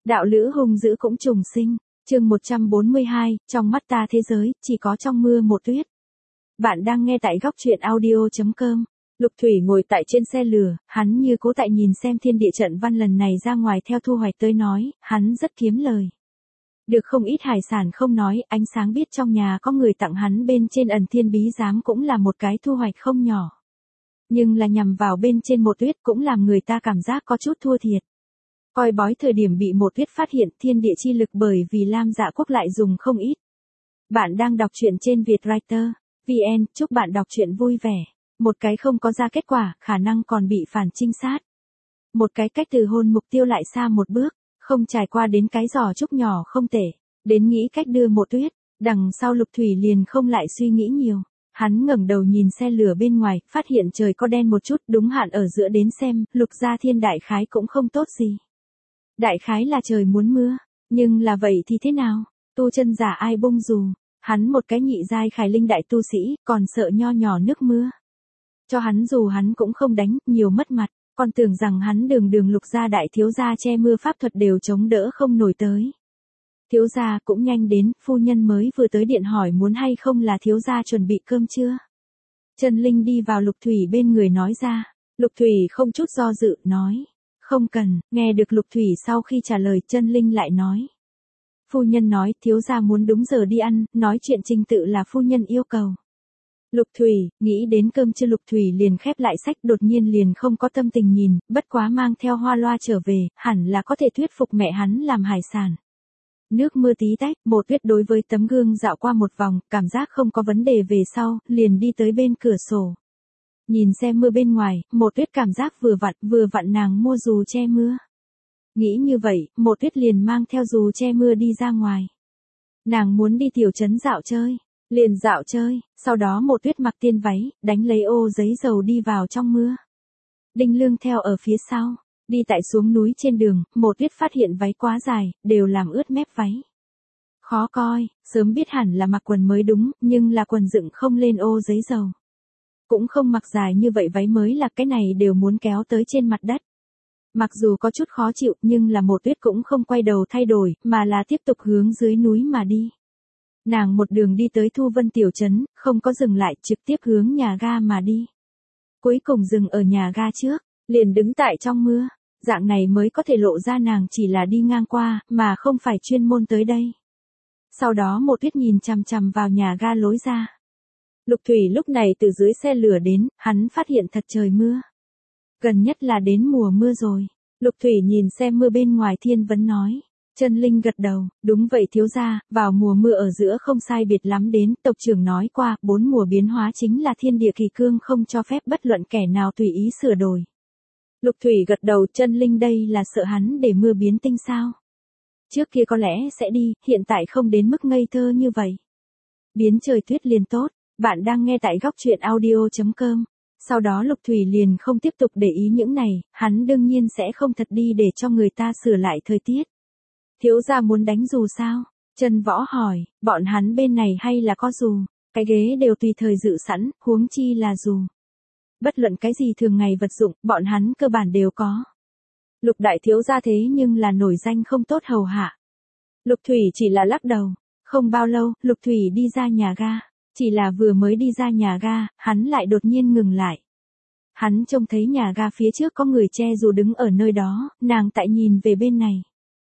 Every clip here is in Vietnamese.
Đạo lữ hung dữ cũng trùng sinh. Chương 142, trong mắt ta thế giới, chỉ có trong mưa một tuyết. Bạn đang nghe tại góc truyện audio.com. Lục Thủy ngồi tại trên xe lửa, hắn như cố tại nhìn xem thiên địa trận văn lần này ra ngoài theo thu hoạch tới nói, hắn rất kiếm lời. Được không ít hải sản không nói, ánh sáng biết trong nhà có người tặng hắn bên trên ẩn thiên bí giám cũng là một cái thu hoạch không nhỏ. Nhưng là nhằm vào bên trên một tuyết cũng làm người ta cảm giác có chút thua thiệt. Coi bói thời điểm bị một tuyết phát hiện thiên địa chi lực bởi vì Lam Dạ Quốc lại dùng không ít. Bạn đang đọc truyện trên Vietwriter VN, chúc bạn đọc truyện vui vẻ. Một cái không có ra kết quả, khả năng còn bị phản trinh sát. Một cái cách từ hôn mục tiêu lại xa một bước, không trải qua đến cái giỏ trúc nhỏ không tệ, đến nghĩ cách đưa một tuyết, đằng sau Lục Thủy liền không lại suy nghĩ nhiều. Hắn ngẩng đầu nhìn xe lửa bên ngoài, phát hiện trời có đen một chút, đúng hạn ở giữa đến xem, Lục Gia Thiên đại khái cũng không tốt gì. Đại khái là trời muốn mưa, nhưng là vậy thì thế nào, tu chân giả ai bông dù, hắn một cái nhị giai khải linh đại tu sĩ, còn sợ nho nhỏ nước mưa. Cho hắn dù hắn cũng không đánh, nhiều mất mặt, còn tưởng rằng hắn đường Lục gia đại thiếu gia che mưa pháp thuật đều chống đỡ không nổi tới. Thiếu gia cũng nhanh đến, phu nhân mới vừa tới điện hỏi muốn hay không là thiếu gia chuẩn bị cơm chưa. Trần Linh đi vào Lục Thủy bên người nói ra, Lục Thủy không chút do dự, nói. Không cần, nghe được Lục Thủy sau khi trả lời Trân Linh lại nói. Phu nhân nói thiếu gia muốn đúng giờ đi ăn, nói chuyện trình tự là phu nhân yêu cầu. Lục Thủy, nghĩ đến cơm trưa Lục Thủy liền khép lại sách đột nhiên liền không có tâm tình nhìn, bất quá mang theo hoa loa trở về, hẳn là có thể thuyết phục mẹ hắn làm hải sản. Nước mưa tí tách, một tuyết đối với tấm gương dạo qua một vòng, cảm giác không có vấn đề về sau, liền đi tới bên cửa sổ. Nhìn xem mưa bên ngoài, một tuyết cảm giác vừa vặn nàng mua dù che mưa. Nghĩ như vậy, một tuyết liền mang theo dù che mưa đi ra ngoài. Nàng muốn đi tiểu trấn dạo chơi, liền dạo chơi, sau đó một tuyết mặc tiên váy, đánh lấy ô giấy dầu đi vào trong mưa. Đinh Lương theo ở phía sau, đi tại xuống núi trên đường, một tuyết phát hiện váy quá dài, đều làm ướt mép váy. Khó coi, sớm biết hẳn là mặc quần mới đúng, nhưng là quần dựng không lên ô giấy dầu. Cũng không mặc dài như vậy váy mới là cái này đều muốn kéo tới trên mặt đất. Mặc dù có chút khó chịu nhưng là một tuyết cũng không quay đầu thay đổi mà là tiếp tục hướng dưới núi mà đi. Nàng một đường đi tới Thu Vân tiểu trấn, không có dừng lại trực tiếp hướng nhà ga mà đi. Cuối cùng dừng ở nhà ga trước, liền đứng tại trong mưa, dạng này mới có thể lộ ra nàng chỉ là đi ngang qua mà không phải chuyên môn tới đây. Sau đó một tuyết nhìn chằm chằm vào nhà ga lối ra. Lục Thủy lúc này từ dưới xe lửa đến, hắn phát hiện thật trời mưa. Gần nhất là đến mùa mưa rồi. Lục Thủy nhìn xem mưa bên ngoài thiên vấn nói. Trân Linh gật đầu, đúng vậy thiếu gia, vào mùa mưa ở giữa không sai biệt lắm đến, tộc trưởng nói qua, 4 mùa biến hóa chính là thiên địa kỳ cương không cho phép bất luận kẻ nào tùy ý sửa đổi. Lục Thủy gật đầu, Trân Linh đây là sợ hắn để mưa biến tinh sao. Trước kia có lẽ sẽ đi, hiện tại không đến mức ngây thơ như vậy. Biến trời tuyết liền tốt. Bạn đang nghe tại góc truyện audio.com. Sau đó Lục Thủy liền không tiếp tục để ý những này, hắn đương nhiên sẽ không thật đi để cho người ta sửa lại thời tiết. Thiếu gia muốn đánh dù sao? Trần Võ hỏi, bọn hắn bên này hay là có dù, cái ghế đều tùy thời dự sẵn, huống chi là dù. Bất luận cái gì thường ngày vật dụng, bọn hắn cơ bản đều có. Lục đại thiếu gia thế nhưng là nổi danh không tốt hầu hạ. Lục Thủy chỉ là lắc đầu, không bao lâu, Lục Thủy đi ra nhà ga. Chỉ là vừa mới đi ra nhà ga, hắn lại đột nhiên ngừng lại. Hắn trông thấy nhà ga phía trước có người che dù đứng ở nơi đó, nàng tại nhìn về bên này.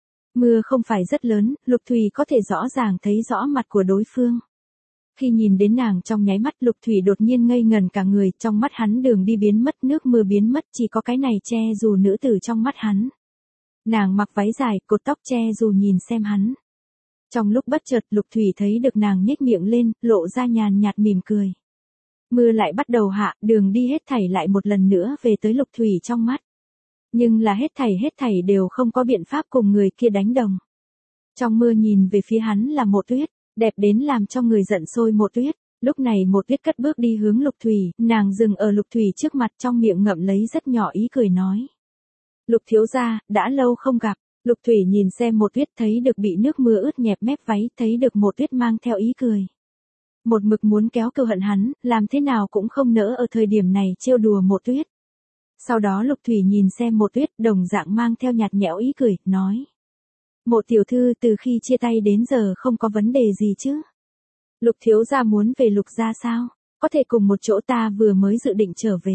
Mưa không phải rất lớn, Lục Thủy có thể rõ ràng thấy rõ mặt của đối phương. Khi nhìn đến nàng trong nháy mắt Lục Thủy đột nhiên ngây ngần cả người, trong mắt hắn đường đi biến mất, nước mưa biến mất, chỉ có cái này che dù nữ tử trong mắt hắn. Nàng mặc váy dài, cột tóc che dù nhìn xem hắn. Trong lúc bất chợt Lục Thủy thấy được nàng nhếch miệng lên, lộ ra nhàn nhạt mỉm cười. Mưa lại bắt đầu hạ, đường đi hết thảy lại một lần nữa về tới Lục Thủy trong mắt. Nhưng là hết thảy đều không có biện pháp cùng người kia đánh đồng. Trong mưa nhìn về phía hắn là một tuyết, đẹp đến làm cho người giận sôi một tuyết. Lúc này một tuyết cất bước đi hướng Lục Thủy, nàng dừng ở Lục Thủy trước mặt trong miệng ngậm lấy rất nhỏ ý cười nói. Lục thiếu gia, đã lâu không gặp. Lục Thủy nhìn xem một tuyết thấy được bị nước mưa ướt nhẹp mép váy, thấy được một tuyết mang theo ý cười. Một mực muốn kéo cừu hận hắn, làm thế nào cũng không nỡ ở thời điểm này trêu đùa một tuyết. Sau đó Lục Thủy nhìn xem một tuyết đồng dạng mang theo nhạt nhẽo ý cười, nói. Mộ tiểu thư từ khi chia tay đến giờ không có vấn đề gì chứ? Lục thiếu gia muốn về Lục gia sao? Có thể cùng một chỗ, ta vừa mới dự định trở về.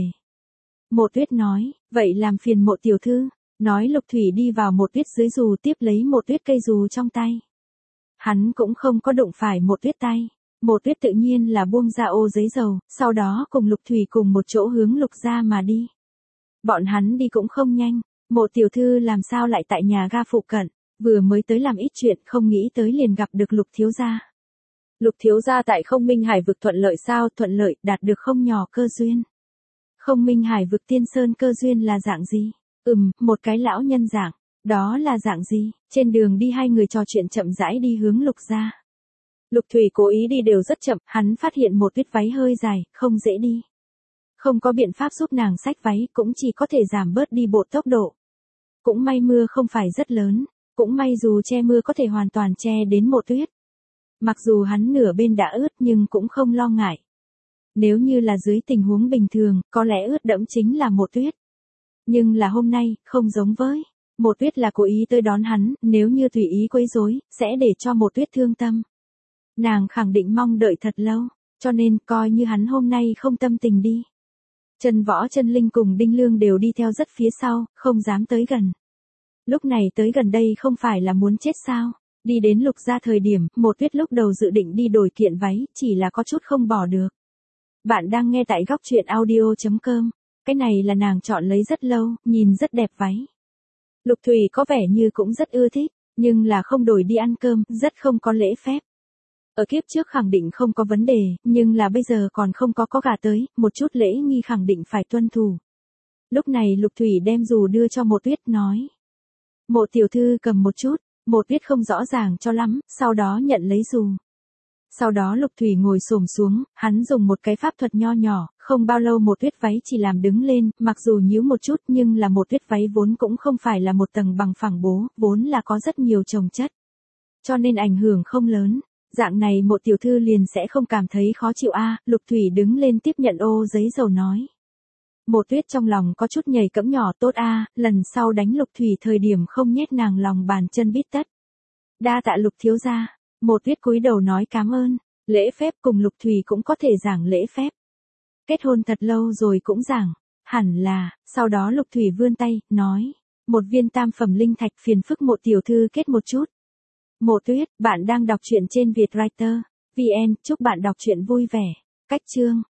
Mộ Tuyết nói, vậy làm phiền Mộ tiểu thư. Nói Lục Thủy đi vào Mộ Tuyết dưới dù tiếp lấy Mộ Tuyết cây dù trong tay. Hắn cũng không có đụng phải Mộ Tuyết tay. Mộ Tuyết tự nhiên là buông ra ô giấy dầu, sau đó cùng Lục Thủy cùng một chỗ hướng Lục gia mà đi. Bọn hắn đi cũng không nhanh. Mộ tiểu thư làm sao lại tại nhà ga phụ cận, vừa mới tới làm ít chuyện, không nghĩ tới liền gặp được Lục thiếu gia. Lục thiếu gia tại Không Minh Hải vực thuận lợi sao? Thuận lợi, đạt được không nhỏ cơ duyên. Không Minh Hải vực Tiên Sơn cơ duyên là dạng gì? Một cái lão nhân dạng. Đó là dạng gì? Trên đường đi hai người trò chuyện chậm rãi đi hướng Lục gia. Lục Thủy cố ý đi đều rất chậm, hắn phát hiện Một Tuyết váy hơi dài, không dễ đi. Không có biện pháp giúp nàng xách váy, cũng chỉ có thể giảm bớt đi bộ tốc độ. Cũng may mưa không phải rất lớn, cũng may dù che mưa có thể hoàn toàn che đến Mộ Tuyết. Mặc dù hắn nửa bên đã ướt nhưng cũng không lo ngại. Nếu như là dưới tình huống bình thường, có lẽ ướt đẫm chính là Mộ Tuyết. Nhưng là hôm nay, không giống với. Mộ Tuyết là cố ý tới đón hắn, nếu như tùy ý quấy rối, sẽ để cho Mộ Tuyết thương tâm. Nàng khẳng định mong đợi thật lâu, cho nên coi như hắn hôm nay không tâm tình đi. Trần Võ, Trần Linh cùng Đinh Lương đều đi theo rất phía sau, không dám tới gần. Lúc này tới gần đây không phải là muốn chết sao? Đi đến Lục gia thời điểm, Mộ Tuyết lúc đầu dự định đi đổi kiện váy, chỉ là có chút không bỏ được. Bạn đang nghe tại góc truyện audio.com. Cái này là nàng chọn lấy rất lâu, nhìn rất đẹp váy. Lục Thủy có vẻ như cũng rất ưa thích, nhưng là không đổi đi ăn cơm, rất không có lễ phép. Ở kiếp trước khẳng định không có vấn đề, nhưng là bây giờ còn không có gà tới, một chút lễ nghi khẳng định phải tuân thủ. Lúc này Lục Thủy đem dù đưa cho Mộ Tuyết, nói. Mộ tiểu thư cầm một chút. Mộ Tuyết không rõ ràng cho lắm, sau đó nhận lấy dù. Sau đó Lục Thủy ngồi xổm xuống, hắn dùng một cái pháp thuật nho nhỏ, không bao lâu Mộ Tuyết váy chỉ làm đứng lên, mặc dù nhíu một chút nhưng là Mộ Tuyết váy vốn cũng không phải là một tầng bằng phẳng bố, vốn là có rất nhiều chồng chất. Cho nên ảnh hưởng không lớn, dạng này Mộ tiểu thư liền sẽ không cảm thấy khó chịu a. Lục Thủy đứng lên tiếp nhận ô giấy dầu nói. Mộ Tuyết trong lòng có chút nhảy cẫng nhỏ, tốt a, lần sau đánh Lục Thủy thời điểm không nhét nàng lòng bàn chân bít tất. Đa tạ Lục thiếu gia. Mộ Tuyết cúi đầu nói cảm ơn, lễ phép cùng Lục Thủy cũng có thể giảng lễ phép. Kết hôn thật lâu rồi cũng giảng, hẳn là, sau đó Lục Thủy vươn tay, nói, một viên tam phẩm linh thạch phiền phức Mộ tiểu thư kết một chút. Mộ Tuyết, bạn đang đọc truyện trên Vietwriter.vn, chúc bạn đọc truyện vui vẻ. Cách chương